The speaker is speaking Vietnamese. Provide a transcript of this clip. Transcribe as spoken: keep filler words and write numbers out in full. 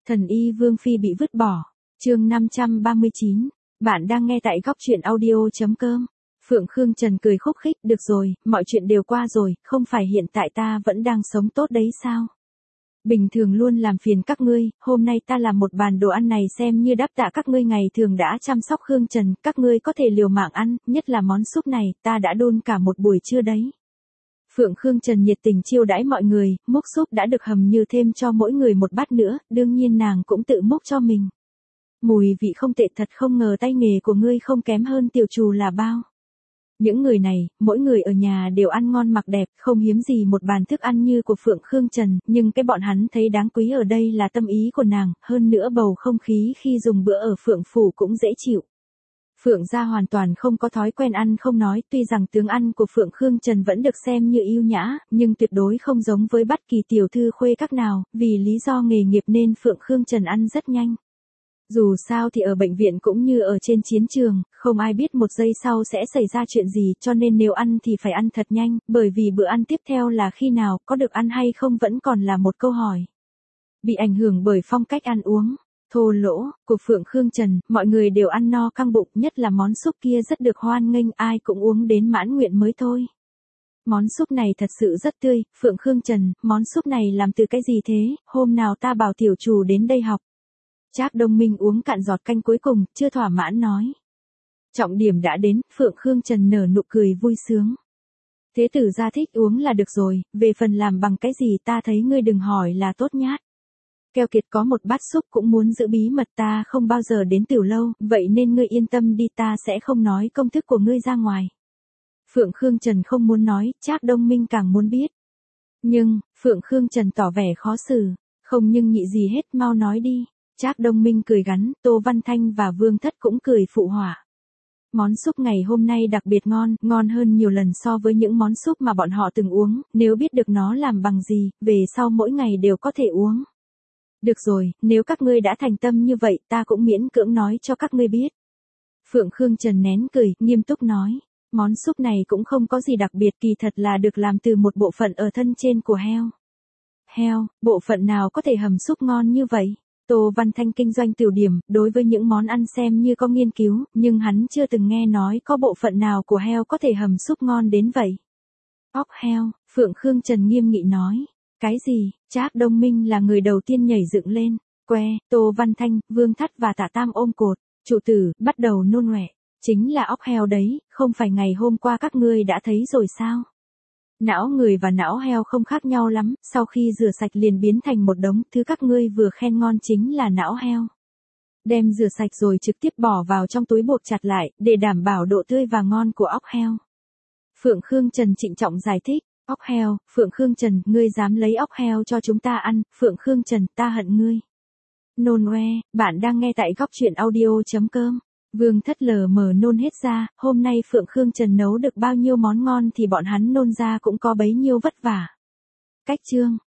Thần y Vương Phi bị vứt bỏ. Chương năm trăm ba mươi chín. Bạn đang nghe tại góc truyện audio chấm com. Phượng Khương Trần cười khúc khích, được rồi, mọi chuyện đều qua rồi, không phải hiện tại ta vẫn đang sống tốt đấy sao? Bình thường luôn làm phiền các ngươi, hôm nay ta làm một bàn đồ ăn này xem như đáp tạ các ngươi ngày thường đã chăm sóc Khương Trần, các ngươi có thể liều mạng ăn, nhất là món súp này, ta đã đun cả một buổi trưa đấy. Phượng Khương Trần nhiệt tình chiêu đãi mọi người, múc súp đã được hầm như thêm cho mỗi người một bát nữa, đương nhiên nàng cũng tự múc cho mình. Mùi vị không tệ, thật không ngờ tay nghề của ngươi không kém hơn tiểu trù là bao. Những người này, mỗi người ở nhà đều ăn ngon mặc đẹp, không hiếm gì một bàn thức ăn như của Phượng Khương Trần, nhưng cái bọn hắn thấy đáng quý ở đây là tâm ý của nàng, hơn nữa bầu không khí khi dùng bữa ở Phượng Phủ cũng dễ chịu. Phượng gia hoàn toàn không có thói quen ăn không nói, tuy rằng tướng ăn của Phượng Khương Trần vẫn được xem như yêu nhã, nhưng tuyệt đối không giống với bất kỳ tiểu thư khuê các nào, vì lý do nghề nghiệp nên Phượng Khương Trần ăn rất nhanh. Dù sao thì ở bệnh viện cũng như ở trên chiến trường, không ai biết một giây sau sẽ xảy ra chuyện gì, cho nên nếu ăn thì phải ăn thật nhanh, bởi vì bữa ăn tiếp theo là khi nào, có được ăn hay không vẫn còn là một câu hỏi. Bị ảnh hưởng bởi phong cách ăn uống thô lỗ của Phượng Khương Trần, mọi người đều ăn no căng bụng, nhất là món súp kia rất được hoan nghênh, ai cũng uống đến mãn nguyện mới thôi. Món súp này thật sự rất tươi, Phượng Khương Trần, món súp này làm từ cái gì thế, hôm nào ta bảo tiểu chủ đến đây học. Trác Đông Minh uống cạn giọt canh cuối cùng, chưa thỏa mãn nói. Trọng điểm đã đến, Phượng Khương Trần nở nụ cười vui sướng. Thế tử gia thích uống là được rồi, về phần làm bằng cái gì ta thấy ngươi đừng hỏi là tốt nhát. Keo Kiệt có một bát súp cũng muốn giữ bí mật, ta không bao giờ đến Tiểu Lâu, vậy nên ngươi yên tâm đi, ta sẽ không nói công thức của ngươi ra ngoài. Phượng Khương Trần không muốn nói, Trác Đông Minh càng muốn biết. Nhưng, Phượng Khương Trần tỏ vẻ khó xử, không nhưng nhị gì hết, mau nói đi. Trác Đông Minh cười gắn, Tô Văn Thanh và Vương Thất cũng cười phụ họa. Món súp ngày hôm nay đặc biệt ngon, ngon hơn nhiều lần so với những món súp mà bọn họ từng uống, nếu biết được nó làm bằng gì, về sau mỗi ngày đều có thể uống. Được rồi, nếu các ngươi đã thành tâm như vậy, ta cũng miễn cưỡng nói cho các ngươi biết. Phượng Khương Trần nén cười, nghiêm túc nói, món súp này cũng không có gì đặc biệt, kỳ thật là được làm từ một bộ phận ở thân trên của heo. Heo, bộ phận nào có thể hầm súp ngon như vậy? Tô Văn Thanh kinh doanh tiểu điểm, đối với những món ăn xem như có nghiên cứu, nhưng hắn chưa từng nghe nói có bộ phận nào của heo có thể hầm súp ngon đến vậy. Óc heo, Phượng Khương Trần nghiêm nghị nói. Cái gì? Trác Đông Minh là người đầu tiên nhảy dựng lên. Que, Tô Văn Thanh, Vương Thất và Tạ Tam ôm cột. Chủ tử, bắt đầu nôn ọe. Chính là óc heo đấy, không phải ngày hôm qua các ngươi đã thấy rồi sao? Não người và não heo không khác nhau lắm, sau khi rửa sạch liền biến thành một đống, thứ các ngươi vừa khen ngon chính là não heo. Đem rửa sạch rồi trực tiếp bỏ vào trong túi buộc chặt lại, để đảm bảo độ tươi và ngon của óc heo. Phượng Khương Trần trịnh trọng giải thích, óc heo, Phượng Khương Trần, ngươi dám lấy óc heo cho chúng ta ăn, Phượng Khương Trần, ta hận ngươi. Nôn oe, bạn đang nghe tại góc truyện audio chấm com. Vương Thất lờ mờ nôn hết ra, hôm nay Phượng Khương Trần nấu được bao nhiêu món ngon thì bọn hắn nôn ra cũng có bấy nhiêu vất vả. Cách chương.